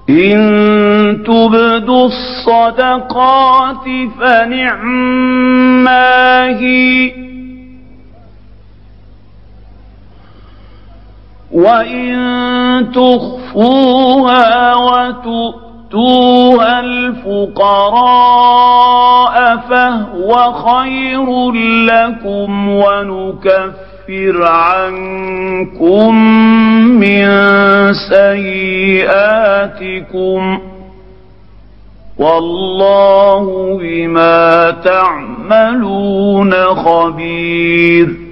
إن تبدوا الصدقات فنعما هي، وإن تخفوها وتؤتوها الفقراء فهو خير لكم ونكفر عنكم من سيئاتكم والله بما تعملون خبير.